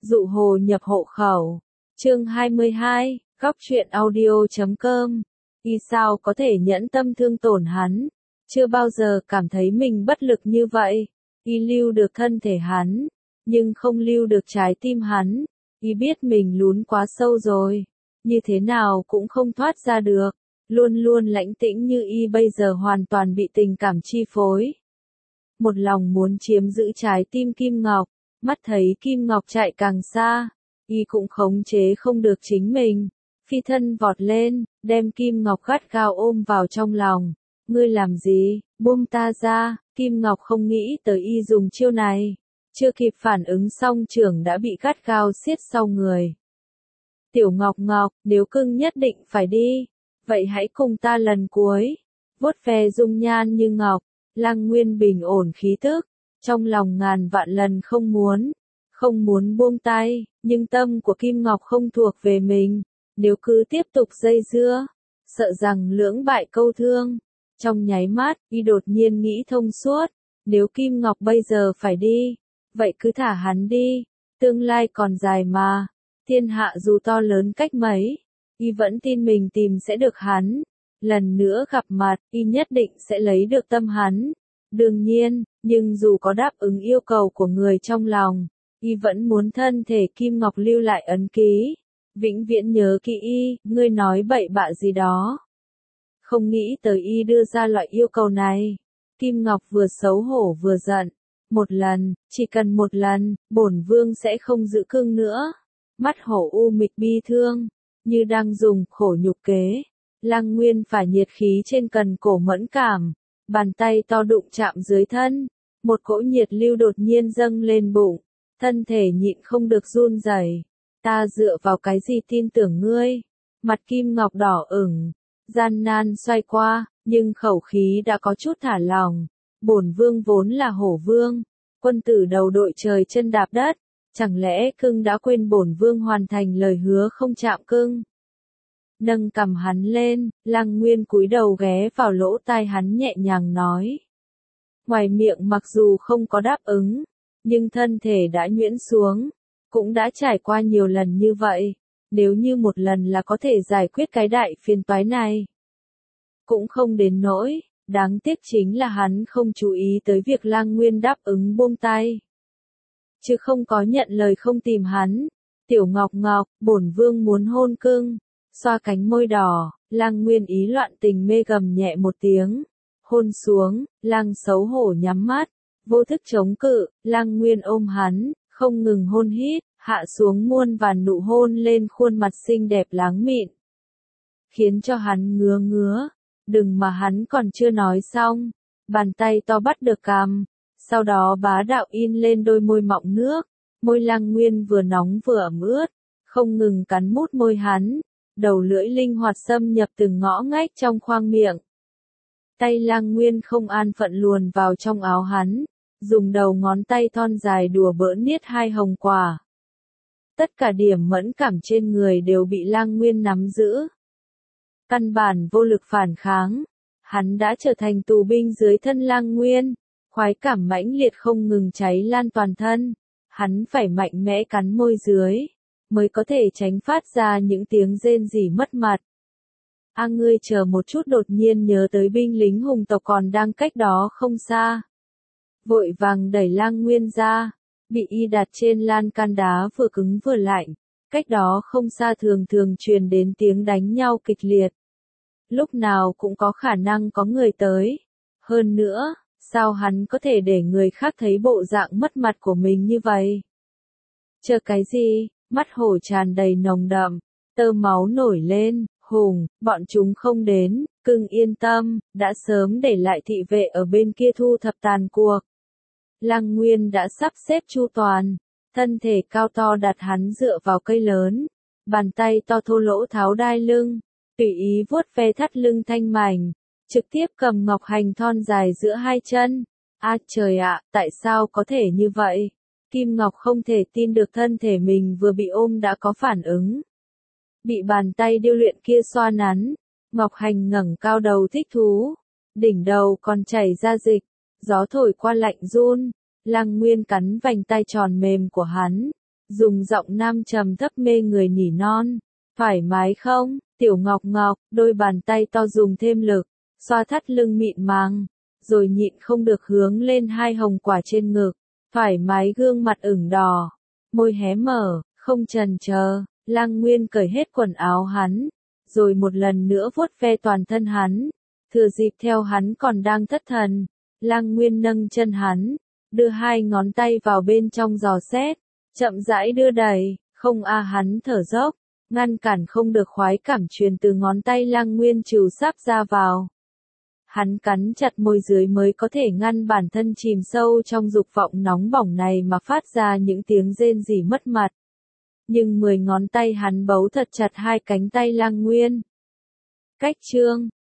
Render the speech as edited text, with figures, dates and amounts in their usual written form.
Dụ hồ nhập hộ khẩu. Chương 22, góc truyện audio.com. Y sao có thể nhẫn tâm thương tổn hắn? Chưa bao giờ cảm thấy mình bất lực như vậy. Y lưu được thân thể hắn, nhưng không lưu được trái tim hắn. Y biết mình lún quá sâu rồi, như thế nào cũng không thoát ra được. Luôn luôn lãnh tĩnh như Y bây giờ hoàn toàn bị tình cảm chi phối. Một lòng muốn chiếm giữ trái tim Kim Ngọc, mắt thấy Kim Ngọc chạy càng xa, Y cũng khống chế không được chính mình. Phi thân vọt lên, đem Kim Ngọc gắt gao ôm vào trong lòng. Ngươi làm gì, buông ta ra. Kim Ngọc không nghĩ tới Y dùng chiêu này. Chưa kịp phản ứng xong trưởng đã bị gắt gao siết sau người. Tiểu Ngọc Ngọc, nếu cưng nhất định phải đi, vậy hãy cùng ta lần cuối. Vuốt ve dung nhan như ngọc, Lăng Nguyên bình ổn khí tức, trong lòng ngàn vạn lần không muốn buông tay, nhưng tâm của Kim Ngọc không thuộc về mình, nếu cứ tiếp tục dây dưa, sợ rằng lưỡng bại câu thương. Trong nháy mắt, Y đột nhiên nghĩ thông suốt, nếu Kim Ngọc bây giờ phải đi, vậy cứ thả hắn đi, tương lai còn dài mà, thiên hạ dù to lớn cách mấy, Y vẫn tin mình tìm sẽ được hắn. Lần nữa gặp mặt, Y nhất định sẽ lấy được tâm hắn. Đương nhiên, nhưng dù có đáp ứng yêu cầu của người trong lòng, Y vẫn muốn thân thể Kim Ngọc lưu lại ấn ký. Vĩnh viễn nhớ kỹ Y, ngươi nói bậy bạ gì đó. Không nghĩ tới Y đưa ra loại yêu cầu này. Kim Ngọc vừa xấu hổ vừa giận. Một lần, chỉ cần một lần, bổn vương sẽ không giữ cưng nữa. Mắt hổ u mịch bi thương, như đang dùng khổ nhục kế. Lăng Nguyên phải nhiệt khí trên cần cổ mẫn cảm, bàn tay to đụng chạm dưới thân, một cỗ nhiệt lưu đột nhiên dâng lên bụng, thân thể nhịn không được run rẩy. Ta dựa vào cái gì tin tưởng ngươi? Mặt Kim Ngọc đỏ ửng, gian nan xoay qua, nhưng khẩu khí đã có chút thả lỏng. Bổn vương vốn là hổ vương, quân tử đầu đội trời chân đạp đất, chẳng lẽ cưng đã quên bổn vương hoàn thành lời hứa không chạm cưng? Nâng cầm hắn lên, Lăng Nguyên cúi đầu ghé vào lỗ tai hắn nhẹ nhàng nói. Ngoài miệng mặc dù không có đáp ứng, nhưng thân thể đã nhuyễn xuống, cũng đã trải qua nhiều lần như vậy, nếu như một lần là có thể giải quyết cái đại phiền toái này. Cũng không đến nỗi, đáng tiếc chính là hắn không chú ý tới việc Lăng Nguyên đáp ứng buông tay. Chứ không có nhận lời không tìm hắn. Tiểu Ngọc Ngọc, bổn vương muốn hôn cưng. Xoa cánh môi đỏ, Lăng Nguyên ý loạn tình mê gầm nhẹ một tiếng. Hôn xuống, Lăng xấu hổ nhắm mắt, vô thức chống cự, Lăng Nguyên ôm hắn, không ngừng hôn hít, hạ xuống muôn vàn nụ hôn lên khuôn mặt xinh đẹp láng mịn. Khiến cho hắn ngứa ngứa, đừng mà hắn còn chưa nói xong, bàn tay to bắt được cằm, sau đó bá đạo in lên đôi môi mọng nước, môi Lăng Nguyên vừa nóng vừa ẩm ướt, không ngừng cắn mút môi hắn. Đầu lưỡi linh hoạt xâm nhập từng ngõ ngách trong khoang miệng. Tay Lăng Nguyên không an phận luồn vào trong áo hắn, dùng đầu ngón tay thon dài đùa bỡn niết hai hồng quả. Tất cả điểm mẫn cảm trên người đều bị Lăng Nguyên nắm giữ. Căn bản vô lực phản kháng, hắn đã trở thành tù binh dưới thân Lăng Nguyên, khoái cảm mãnh liệt không ngừng cháy lan toàn thân, hắn phải mạnh mẽ cắn môi dưới, mới có thể tránh phát ra những tiếng rên rỉ mất mặt. Ngươi chờ một chút, đột nhiên nhớ tới binh lính hùng tộc còn đang cách đó không xa. Vội vàng đẩy Lăng Nguyên ra, bị Y đặt trên lan can đá vừa cứng vừa lạnh, cách đó không xa thường thường truyền đến tiếng đánh nhau kịch liệt. Lúc nào cũng có khả năng có người tới. Hơn nữa, sao hắn có thể để người khác thấy bộ dạng mất mặt của mình như vậy? Chờ cái gì? Mắt hổ tràn đầy nồng đậm, tơ máu nổi lên, hùng, bọn chúng không đến, cưng yên tâm, đã sớm để lại thị vệ ở bên kia thu thập tàn cuộc. Lăng Nguyên đã sắp xếp chu toàn, thân thể cao to đặt hắn dựa vào cây lớn, bàn tay to thô lỗ tháo đai lưng, tùy ý vuốt ve thắt lưng thanh mảnh, trực tiếp cầm ngọc hành thon dài giữa hai chân. Trời ạ, tại sao có thể như vậy? Kim Ngọc không thể tin được thân thể mình vừa bị ôm đã có phản ứng. Bị bàn tay điêu luyện kia xoa nắn, Ngọc Hành ngẩng cao đầu thích thú, đỉnh đầu còn chảy ra dịch, gió thổi qua lạnh run, Lăng Nguyên cắn vành tay tròn mềm của hắn, dùng giọng nam trầm thấp mê người nỉ non. Thoải mái không, Tiểu Ngọc Ngọc, đôi bàn tay to dùng thêm lực, xoa thắt lưng mịn màng, rồi nhịn không được hướng lên hai hồng quả trên ngực. Thoải mái gương mặt ửng đỏ, môi hé mở, không chần chờ, Lăng Nguyên cởi hết quần áo hắn, rồi một lần nữa vuốt ve toàn thân hắn. Thừa dịp theo hắn còn đang thất thần, Lăng Nguyên nâng chân hắn, đưa hai ngón tay vào bên trong dò xét, chậm rãi đưa đẩy, không hắn thở dốc, ngăn cản không được khoái cảm truyền từ ngón tay Lăng Nguyên trừ sáp ra vào. Hắn cắn chặt môi dưới mới có thể ngăn bản thân chìm sâu trong dục vọng nóng bỏng này mà phát ra những tiếng rên rỉ mất mặt. Nhưng 10 ngón tay hắn bấu thật chặt hai cánh tay Lăng Nguyên. Cách chương